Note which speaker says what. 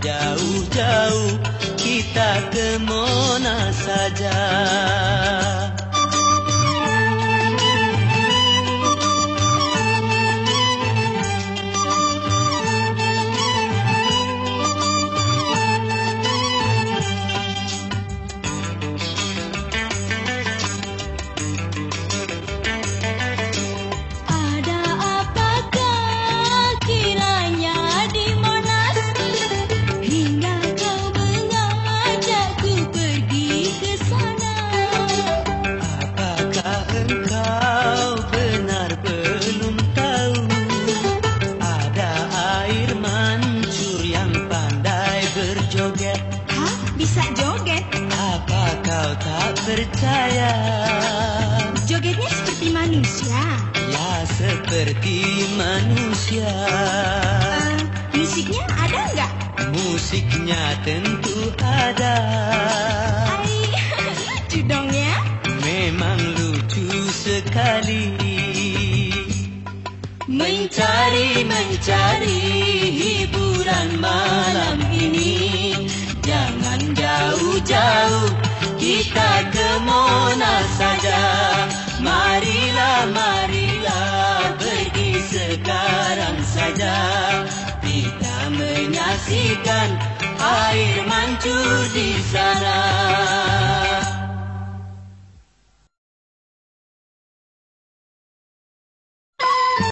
Speaker 1: jauh-jauh, kita ke Monas saja.
Speaker 2: Bisa joget?
Speaker 1: Apa kau tak percaya?
Speaker 2: Jogetnya seperti manusia?
Speaker 1: Ya, seperti manusia.
Speaker 2: Musiknya ada nggak?
Speaker 1: Musiknya tentu ada.
Speaker 2: Lucu dong ya?
Speaker 1: Memang lucu sekali. Mencari hiburan malam ini, jangan jauh-jauh, kita ke Monas saja. Marilah pergi sekarang saja. Kita menyaksikan air mancur di sana.